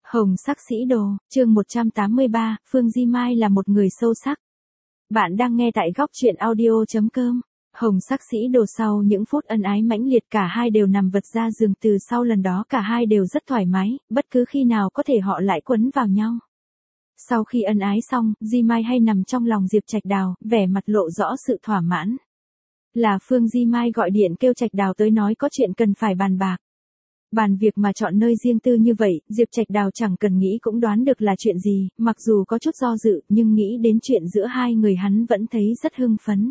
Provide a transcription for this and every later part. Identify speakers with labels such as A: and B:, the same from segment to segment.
A: Hồng sắc sĩ đồ, chương 183, Phương Di Mai là một người sâu sắc. Bạn đang nghe tại góc truyện audio.com. Hồng sắc sĩ đồ sau những phút ân ái mãnh liệt cả hai đều nằm vật ra giường từ sau lần đó cả hai đều rất thoải mái, bất cứ khi nào có thể họ lại quấn vào nhau. Sau khi ân ái xong, Di Mai hay nằm trong lòng Diệp Trạch Đào, vẻ mặt lộ rõ sự thỏa mãn. Là Phương Di Mai gọi điện kêu Trạch Đào tới nói có chuyện cần phải bàn bạc. Bàn việc mà chọn nơi riêng tư như vậy, Diệp Trạch Đào chẳng cần nghĩ cũng đoán được là chuyện gì, mặc dù có chút do dự, nhưng nghĩ đến chuyện giữa hai người hắn vẫn thấy rất hưng phấn.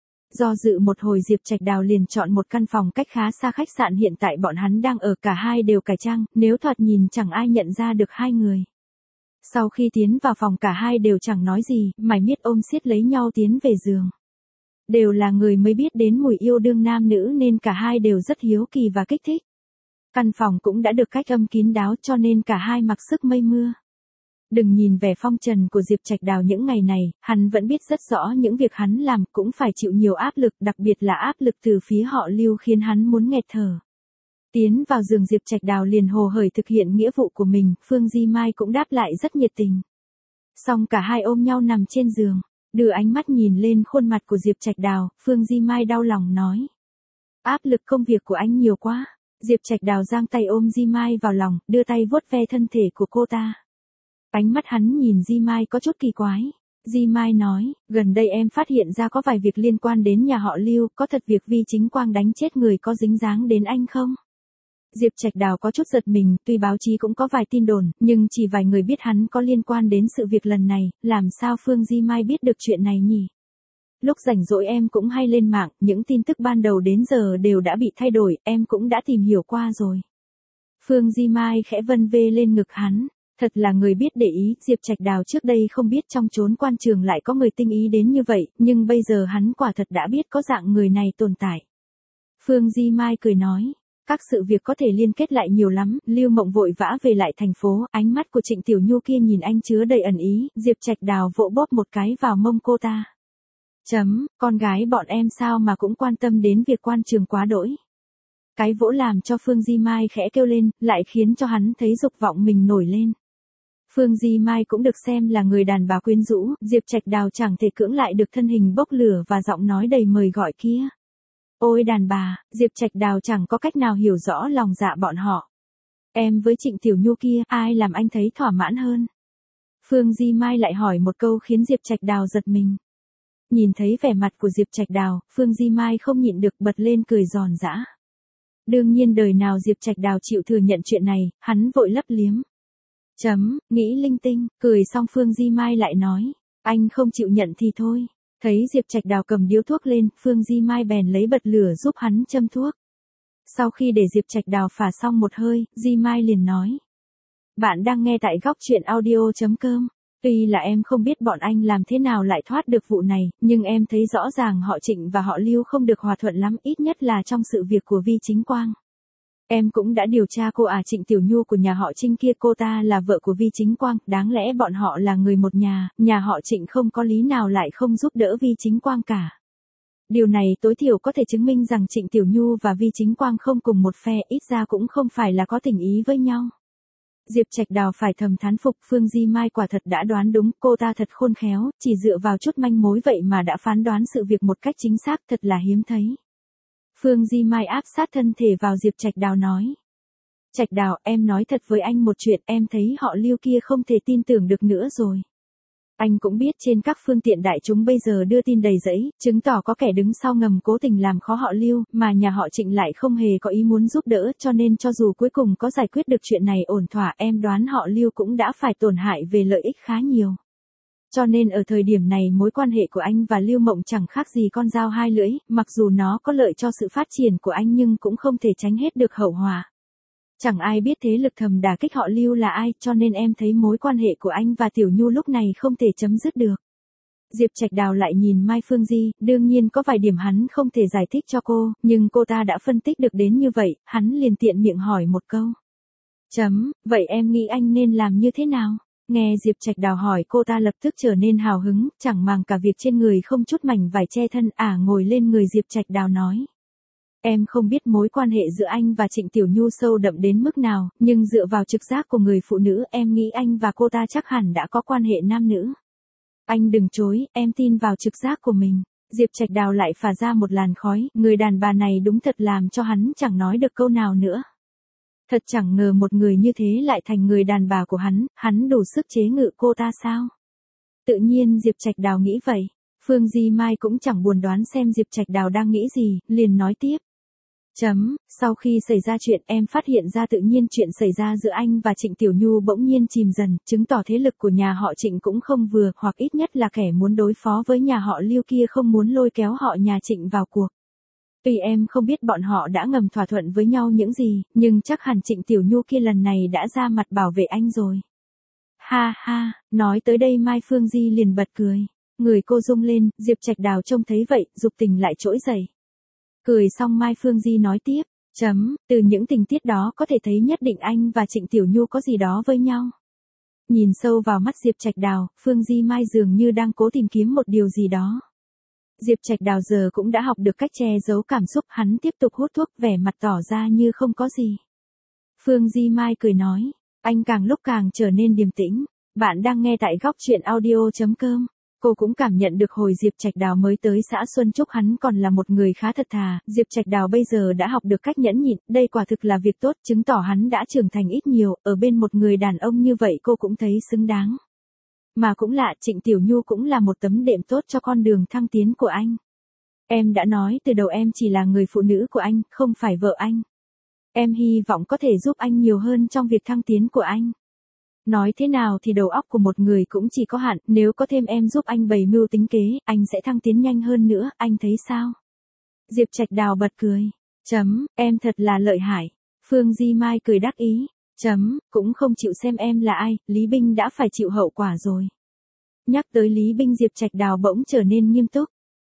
A: Do dự một hồi Diệp Trạch Đào liền chọn một căn phòng cách khá xa khách sạn hiện tại bọn hắn đang ở, cả hai đều cải trang, nếu thoạt nhìn chẳng ai nhận ra được hai người. Sau khi tiến vào phòng cả hai đều chẳng nói gì, mải miết ôm siết lấy nhau tiến về giường. Đều là người mới biết đến mùi yêu đương nam nữ nên cả hai đều rất hiếu kỳ và kích thích. Căn phòng cũng đã được cách âm kín đáo cho nên cả hai mặc sức mây mưa. Đừng nhìn vẻ phong trần của Diệp Trạch Đào những ngày này, hắn vẫn biết rất rõ những việc hắn làm cũng phải chịu nhiều áp lực, đặc biệt là áp lực từ phía họ Lưu khiến hắn muốn nghẹt thở. Tiến vào giường Diệp Trạch Đào liền hồ hởi thực hiện nghĩa vụ của mình, Phương Di Mai cũng đáp lại rất nhiệt tình. Xong cả hai ôm nhau nằm trên giường, đưa ánh mắt nhìn lên khuôn mặt của Diệp Trạch Đào, Phương Di Mai đau lòng nói. Áp lực công việc của anh nhiều quá. Diệp Trạch Đào giang tay ôm Di Mai vào lòng, đưa tay vuốt ve thân thể của cô ta. Ánh mắt hắn nhìn Di Mai có chút kỳ quái. Di Mai nói, gần đây em phát hiện ra có vài việc liên quan đến nhà họ Lưu, có thật việc Vi Chính Quang đánh chết người có dính dáng đến anh không? Diệp Trạch Đào có chút giật mình, tuy báo chí cũng có vài tin đồn, nhưng chỉ vài người biết hắn có liên quan đến sự việc lần này, làm sao Phương Di Mai biết được chuyện này nhỉ? Lúc rảnh rỗi em cũng hay lên mạng, những tin tức ban đầu đến giờ đều đã bị thay đổi, em cũng đã tìm hiểu qua rồi. Phương Di Mai khẽ vân vê lên ngực hắn, thật là người biết để ý, Diệp Trạch Đào trước đây không biết trong chốn quan trường lại có người tinh ý đến như vậy, nhưng bây giờ hắn quả thật đã biết có dạng người này tồn tại. Phương Di Mai cười nói, các sự việc có thể liên kết lại nhiều lắm, Lưu Mộng vội vã về lại thành phố, ánh mắt của Trịnh Tiểu Nhu kia nhìn anh chứa đầy ẩn ý, Diệp Trạch Đào vỗ bóp một cái vào mông cô ta. Con gái bọn em sao mà cũng quan tâm đến việc quan trường quá đỗi. Cái vỗ làm cho Phương Di Mai khẽ kêu lên, lại khiến cho hắn thấy dục vọng mình nổi lên. Phương Di Mai cũng được xem là người đàn bà quyến rũ, Diệp Trạch Đào chẳng thể cưỡng lại được thân hình bốc lửa và giọng nói đầy mời gọi kia. Ôi đàn bà, Diệp Trạch Đào chẳng có cách nào hiểu rõ lòng dạ bọn họ. Em với Trịnh Tiểu Nhu kia, ai làm anh thấy thỏa mãn hơn? Phương Di Mai lại hỏi một câu khiến Diệp Trạch Đào giật mình. Nhìn thấy vẻ mặt của Diệp Trạch Đào, Phương Di Mai không nhịn được bật lên cười giòn giã. Đương nhiên đời nào Diệp Trạch Đào chịu thừa nhận chuyện này, hắn vội lấp liếm. Nghĩ linh tinh, cười xong Phương Di Mai lại nói, anh không chịu nhận thì thôi. Thấy Diệp Trạch Đào cầm điếu thuốc lên, Phương Di Mai bèn lấy bật lửa giúp hắn châm thuốc. Sau khi để Diệp Trạch Đào phả xong một hơi, Di Mai liền nói. Bạn đang nghe tại góc truyện audio.com. Tuy là em không biết bọn anh làm thế nào lại thoát được vụ này, nhưng em thấy rõ ràng họ Trịnh và họ Lưu không được hòa thuận lắm, ít nhất là trong sự việc của Vi Chính Quang. Em cũng đã điều tra cô Trịnh Tiểu Nhu của nhà họ Trinh kia, cô ta là vợ của Vi Chính Quang, đáng lẽ bọn họ là người một nhà họ Trịnh không có lý nào lại không giúp đỡ Vi Chính Quang cả. Điều này tối thiểu có thể chứng minh rằng Trịnh Tiểu Nhu và Vi Chính Quang không cùng một phe, ít ra cũng không phải là có tình ý với nhau. Diệp Trạch Đào phải thầm thán phục, Phương Di Mai quả thật đã đoán đúng, cô ta thật khôn khéo, chỉ dựa vào chút manh mối vậy mà đã phán đoán sự việc một cách chính xác, thật là hiếm thấy. Phương Di Mai áp sát thân thể vào Diệp Trạch Đào nói. Trạch Đào, em nói thật với anh một chuyện, em thấy họ Lưu kia không thể tin tưởng được nữa rồi. Anh cũng biết trên các phương tiện đại chúng bây giờ đưa tin đầy rẫy, chứng tỏ có kẻ đứng sau ngầm cố tình làm khó họ Lưu, mà nhà họ Trịnh lại không hề có ý muốn giúp đỡ, cho nên cho dù cuối cùng có giải quyết được chuyện này ổn thỏa, em đoán họ Lưu cũng đã phải tổn hại về lợi ích khá nhiều. Cho nên ở thời điểm này mối quan hệ của anh và Lưu Mộng chẳng khác gì con dao hai lưỡi, mặc dù nó có lợi cho sự phát triển của anh nhưng cũng không thể tránh hết được hậu họa. Chẳng ai biết thế lực thầm đả kích họ Lưu là ai, cho nên em thấy mối quan hệ của anh và Tiểu Nhu lúc này không thể chấm dứt được. Diệp Trạch Đào lại nhìn Mai Phương Di, đương nhiên có vài điểm hắn không thể giải thích cho cô, nhưng cô ta đã phân tích được đến như vậy, hắn liền tiện miệng hỏi một câu. Vậy em nghĩ anh nên làm như thế nào? Nghe Diệp Trạch Đào hỏi cô ta lập tức trở nên hào hứng, chẳng màng cả việc trên người không chút mảnh vải che thân, ngồi lên người Diệp Trạch Đào nói. Em không biết mối quan hệ giữa anh và Trịnh Tiểu Nhu sâu đậm đến mức nào, nhưng dựa vào trực giác của người phụ nữ em nghĩ anh và cô ta chắc hẳn đã có quan hệ nam nữ. Anh đừng chối, em tin vào trực giác của mình. Diệp Trạch Đào lại phả ra một làn khói, người đàn bà này đúng thật làm cho hắn chẳng nói được câu nào nữa. Thật chẳng ngờ một người như thế lại thành người đàn bà của hắn đủ sức chế ngự cô ta sao? Tự nhiên Diệp Trạch Đào nghĩ vậy. Phương Di Mai cũng chẳng buồn đoán xem Diệp Trạch Đào đang nghĩ gì, liền nói tiếp. Sau khi xảy ra chuyện em phát hiện ra tự nhiên chuyện xảy ra giữa anh và Trịnh Tiểu Nhu bỗng nhiên chìm dần, chứng tỏ thế lực của nhà họ Trịnh cũng không vừa, hoặc ít nhất là kẻ muốn đối phó với nhà họ Lưu kia không muốn lôi kéo họ nhà Trịnh vào cuộc. Tuy em không biết bọn họ đã ngầm thỏa thuận với nhau những gì, nhưng chắc hẳn Trịnh Tiểu Nhu kia lần này đã ra mặt bảo vệ anh rồi. Ha ha, nói tới đây Mai Phương Di liền bật cười. Người cô rung lên, Diệp Trạch Đào trông thấy vậy, dục tình lại trỗi dậy. Cười xong Mai Phương Di nói tiếp, từ những tình tiết đó có thể thấy nhất định anh và Trịnh Tiểu Nhu có gì đó với nhau. Nhìn sâu vào mắt Diệp Trạch Đào, Phương Di Mai dường như đang cố tìm kiếm một điều gì đó. Diệp Trạch Đào giờ cũng đã học được cách che giấu cảm xúc, hắn tiếp tục hút thuốc vẻ mặt tỏ ra như không có gì. Phương Di Mai cười nói, anh càng lúc càng trở nên điềm tĩnh. Bạn đang nghe tại góc truyện audio.com. Cô cũng cảm nhận được hồi Diệp Trạch Đào mới tới xã Xuân Trúc hắn còn là một người khá thật thà, Diệp Trạch Đào bây giờ đã học được cách nhẫn nhịn, đây quả thực là việc tốt, chứng tỏ hắn đã trưởng thành ít nhiều, ở bên một người đàn ông như vậy cô cũng thấy xứng đáng. Mà cũng lạ, Trịnh Tiểu Nhu cũng là một tấm đệm tốt cho con đường thăng tiến của anh. Em đã nói từ đầu em chỉ là người phụ nữ của anh, không phải vợ anh. Em hy vọng có thể giúp anh nhiều hơn trong việc thăng tiến của anh. Nói thế nào thì đầu óc của một người cũng chỉ có hạn, nếu có thêm em giúp anh bày mưu tính kế, anh sẽ thăng tiến nhanh hơn nữa, anh thấy sao? Diệp Trạch Đào bật cười. Em thật là lợi hại. Phương Di Mai cười đắc ý. Cũng không chịu xem em là ai, Lý Binh đã phải chịu hậu quả rồi. Nhắc tới Lý Binh Diệp Trạch Đào bỗng trở nên nghiêm túc.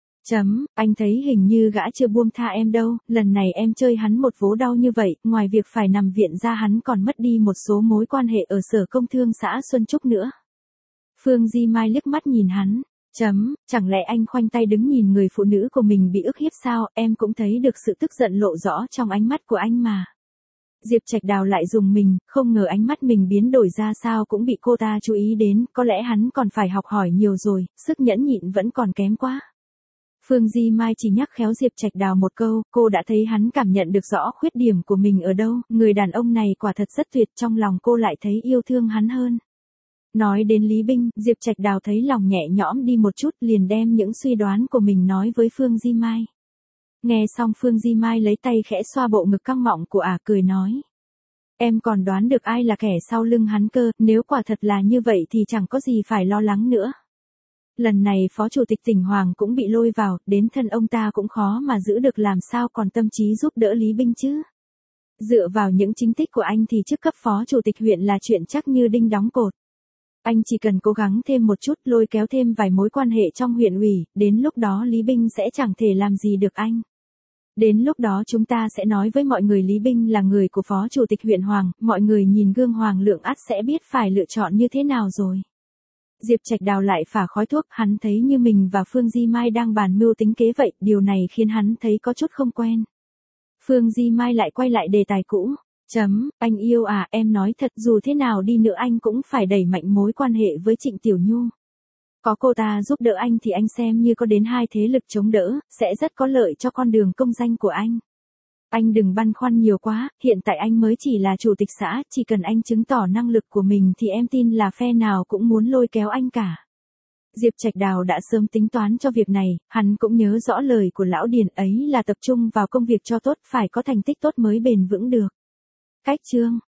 A: Anh thấy hình như gã chưa buông tha em đâu, lần này em chơi hắn một vố đau như vậy, ngoài việc phải nằm viện ra hắn còn mất đi một số mối quan hệ ở Sở Công Thương xã Xuân Trúc nữa. Phương Di Mai liếc mắt nhìn hắn. Chẳng lẽ anh khoanh tay đứng nhìn người phụ nữ của mình bị ức hiếp sao, em cũng thấy được sự tức giận lộ rõ trong ánh mắt của anh mà. Diệp Trạch Đào lại dùng mình, không ngờ ánh mắt mình biến đổi ra sao cũng bị cô ta chú ý đến, có lẽ hắn còn phải học hỏi nhiều rồi, sức nhẫn nhịn vẫn còn kém quá. Phương Di Mai chỉ nhắc khéo Diệp Trạch Đào một câu, cô đã thấy hắn cảm nhận được rõ khuyết điểm của mình ở đâu, người đàn ông này quả thật rất tuyệt, trong lòng cô lại thấy yêu thương hắn hơn. Nói đến Lý Binh, Diệp Trạch Đào thấy lòng nhẹ nhõm đi một chút, liền đem những suy đoán của mình nói với Phương Di Mai. Nghe xong Phương Di Mai lấy tay khẽ xoa bộ ngực căng mọng của cười nói. Em còn đoán được ai là kẻ sau lưng hắn cơ, nếu quả thật là như vậy thì chẳng có gì phải lo lắng nữa. Lần này Phó Chủ tịch tỉnh Hoàng cũng bị lôi vào, đến thân ông ta cũng khó mà giữ được, làm sao còn tâm trí giúp đỡ Lý Binh chứ. Dựa vào những chính tích của anh thì chức cấp Phó Chủ tịch huyện là chuyện chắc như đinh đóng cột. Anh chỉ cần cố gắng thêm một chút, lôi kéo thêm vài mối quan hệ trong huyện ủy, đến lúc đó Lý Binh sẽ chẳng thể làm gì được anh. Đến lúc đó chúng ta sẽ nói với mọi người Lý Binh là người của Phó Chủ tịch huyện Hoàng, mọi người nhìn gương Hoàng Lượng ắt sẽ biết phải lựa chọn như thế nào rồi. Diệp Trạch Đào lại phả khói thuốc, hắn thấy như mình và Phương Di Mai đang bàn mưu tính kế vậy, điều này khiến hắn thấy có chút không quen. Phương Di Mai lại quay lại đề tài cũ. Anh yêu à, em nói thật, dù thế nào đi nữa anh cũng phải đẩy mạnh mối quan hệ với Trịnh Tiểu Nhu. Có cô ta giúp đỡ anh thì anh xem như có đến hai thế lực chống đỡ, sẽ rất có lợi cho con đường công danh của anh. Anh đừng băn khoăn nhiều quá, hiện tại anh mới chỉ là chủ tịch xã, chỉ cần anh chứng tỏ năng lực của mình thì em tin là phe nào cũng muốn lôi kéo anh cả. Diệp Trạch Đào đã sớm tính toán cho việc này, hắn cũng nhớ rõ lời của lão Điền ấy là tập trung vào công việc cho tốt, phải có thành tích tốt mới bền vững được. Cách chương